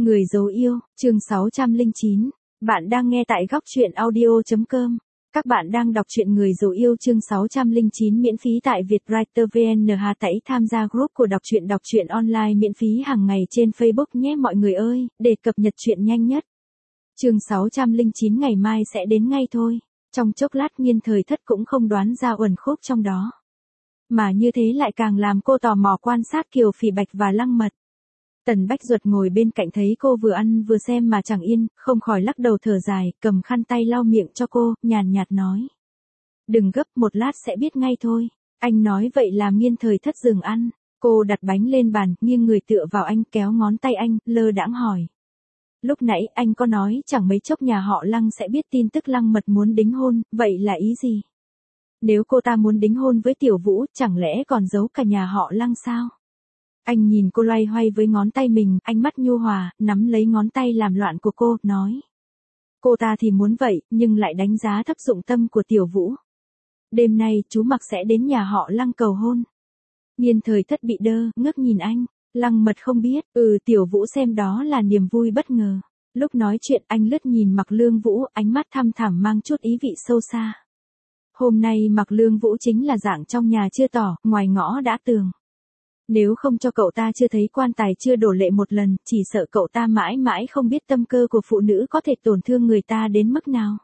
Người dấu yêu, chương 609. Bạn đang nghe tại góc truyện audio.com. Các bạn đang đọc truyện Người dấu yêu chương 609 miễn phí tại Vietwriter VN. Hãy tham gia group của đọc truyện online miễn phí hàng ngày trên Facebook nhé mọi người ơi, để cập nhật truyện nhanh nhất. Chương 609 ngày mai sẽ đến ngay thôi. Trong chốc lát Nghiên Thời Thất cũng không đoán ra uẩn khúc trong đó. Mà như thế lại càng làm cô tò mò quan sát Kiều Phỉ Bạch và Lăng Mật. Tần Bách Duật ngồi bên cạnh thấy cô vừa ăn vừa xem mà chẳng yên, không khỏi lắc đầu thở dài, cầm khăn tay lau miệng cho cô, nhàn nhạt nói. Đừng gấp, một lát sẽ biết ngay thôi. Anh nói vậy làm Nghiên Thời Thất dừng ăn. Cô đặt bánh lên bàn, nghiêng người tựa vào anh, kéo ngón tay anh, lơ đãng hỏi. Lúc nãy anh có nói chẳng mấy chốc nhà họ Lăng sẽ biết tin tức Lăng Mật muốn đính hôn, vậy là ý gì? Nếu cô ta muốn đính hôn với Tiểu Vũ, chẳng lẽ còn giấu cả nhà họ Lăng sao? Anh nhìn cô loay hoay với ngón tay mình, ánh mắt nhu hòa, nắm lấy ngón tay làm loạn của cô, nói. Cô ta thì muốn vậy, nhưng lại đánh giá thấp dụng tâm của Tiểu Vũ. Đêm nay chú Mặc sẽ đến nhà họ Lăng cầu hôn. Nghiên Thời Thất bị đơ, ngước nhìn anh. Lăng Mật không biết, Tiểu Vũ xem đó là niềm vui bất ngờ. Lúc nói chuyện anh lướt nhìn Mặc Lương Vũ, ánh mắt thăm thẳm mang chút ý vị sâu xa. Hôm nay Mặc Lương Vũ chính là dạng trong nhà chưa tỏ, ngoài ngõ đã tường. Nếu không cho cậu ta chưa thấy quan tài chưa đổ lệ một lần, chỉ sợ cậu ta mãi mãi không biết tâm cơ của phụ nữ có thể tổn thương người ta đến mức nào.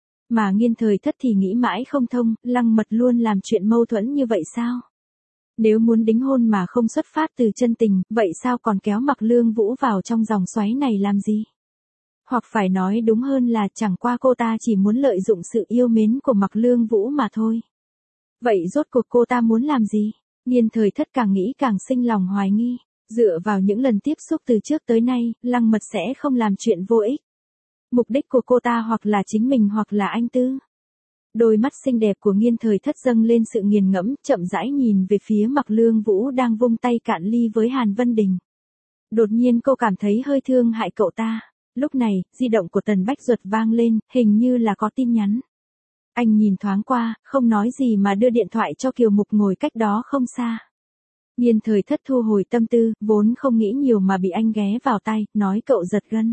Mà Nghiên Thời Thất thì nghĩ mãi không thông, Lăng Mật luôn làm chuyện mâu thuẫn như vậy sao? Nếu muốn đính hôn mà không xuất phát từ chân tình, vậy sao còn kéo Mặc Lương Vũ vào trong dòng xoáy này làm gì? Hoặc phải nói đúng hơn là chẳng qua cô ta chỉ muốn lợi dụng sự yêu mến của Mặc Lương Vũ mà thôi. Vậy rốt cuộc cô ta muốn làm gì? Nghiên Thời Thất càng nghĩ càng sinh lòng hoài nghi. Dựa vào những lần tiếp xúc từ trước tới nay, Lăng Mật sẽ không làm chuyện vô ích. Mục đích của cô ta hoặc là chính mình hoặc là anh Tư. Đôi mắt xinh đẹp của Nghiên Thời Thất dâng lên sự nghiền ngẫm, chậm rãi nhìn về phía Mặc Lương Vũ đang vung tay cạn ly với Hàn Vân Đình. Đột nhiên cô cảm thấy hơi thương hại cậu ta. Lúc này, di động của Tần Bách Duật vang lên, hình như là có tin nhắn. Anh nhìn thoáng qua, không nói gì mà đưa điện thoại cho Kiều Mục ngồi cách đó không xa. Nghiên Thời Thất thu hồi tâm tư, vốn không nghĩ nhiều mà bị anh ghé vào tay, nói cậu giật gân.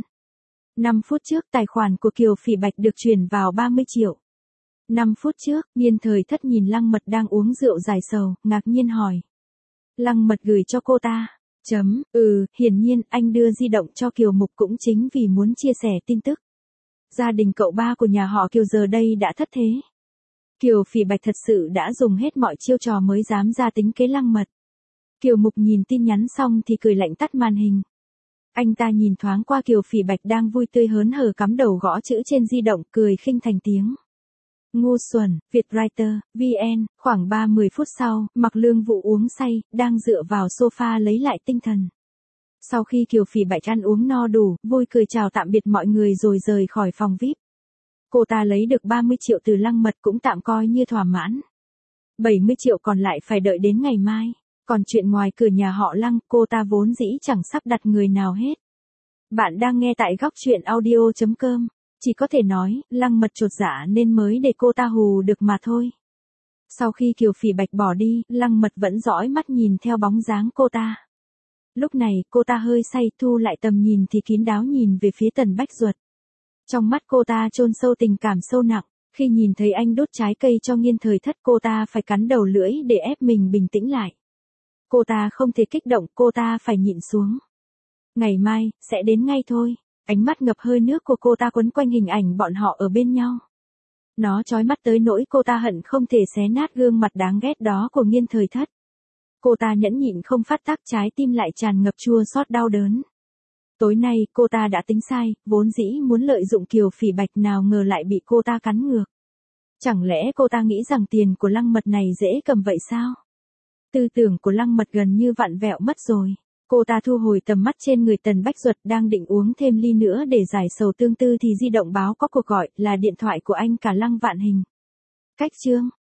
5 phút trước tài khoản của Kiều Phỉ Bạch được chuyển vào 30 triệu. 5 phút trước, Nghiên Thời Thất nhìn Lăng Mật đang uống rượu giải sầu, ngạc nhiên hỏi. Lăng Mật gửi cho cô ta. Hiển nhiên anh đưa di động cho Kiều Mục cũng chính vì muốn chia sẻ tin tức. Gia đình cậu ba của nhà họ Kiều giờ đây đã thất thế. Kiều Phỉ Bạch thật sự đã dùng hết mọi chiêu trò mới dám ra tính kế Lăng Mật. Kiều Mục nhìn tin nhắn xong thì cười lạnh tắt màn hình. Anh ta nhìn thoáng qua Kiều Phỉ Bạch đang vui tươi hớn hở cắm đầu gõ chữ trên di động, cười khinh thành tiếng. Ngu xuẩn, Vietwriter, VN, khoảng 30 phút sau, Mặc Lương Vũ uống say, đang dựa vào sofa lấy lại tinh thần. Sau khi Kiều Phỉ Bạch ăn uống no đủ, vui cười chào tạm biệt mọi người rồi rời khỏi phòng VIP. Cô ta lấy được 30 triệu từ Lăng Mật cũng tạm coi như thỏa mãn. 70 triệu còn lại phải đợi đến ngày mai. Còn chuyện ngoài cửa nhà họ Lăng, cô ta vốn dĩ chẳng sắp đặt người nào hết. Bạn đang nghe tại góc truyện audio.com. Chỉ có thể nói, Lăng Mật chột dạ nên mới để cô ta hù được mà thôi. Sau khi Kiều Phỉ Bạch bỏ đi, Lăng Mật vẫn dõi mắt nhìn theo bóng dáng cô ta. Lúc này, cô ta hơi say, thu lại tầm nhìn thì kín đáo nhìn về phía Tần Bách Duật. Trong mắt cô ta chôn sâu tình cảm sâu nặng, khi nhìn thấy anh đốt trái cây cho Nghiên Thời Thất cô ta phải cắn đầu lưỡi để ép mình bình tĩnh lại. Cô ta không thể kích động, cô ta phải nhịn xuống. Ngày mai, sẽ đến ngay thôi. Ánh mắt ngập hơi nước của cô ta quấn quanh hình ảnh bọn họ ở bên nhau. Nó chói mắt tới nỗi cô ta hận không thể xé nát gương mặt đáng ghét đó của Nghiên Thời Thất. Cô ta nhẫn nhịn không phát tác, trái tim lại tràn ngập chua xót đau đớn. Tối nay, cô ta đã tính sai, vốn dĩ muốn lợi dụng Kiều Phỉ Bạch nào ngờ lại bị cô ta cắn ngược. Chẳng lẽ cô ta nghĩ rằng tiền của Lăng Mật này dễ cầm vậy sao? Tư tưởng của Lăng Mật gần như vặn vẹo mất rồi. Cô ta thu hồi tầm mắt trên người Tần Bách Duật đang định uống thêm ly nữa để giải sầu tương tư thì di động báo có cuộc gọi, là điện thoại của anh cả Lăng Vạn Hình. Cách chương.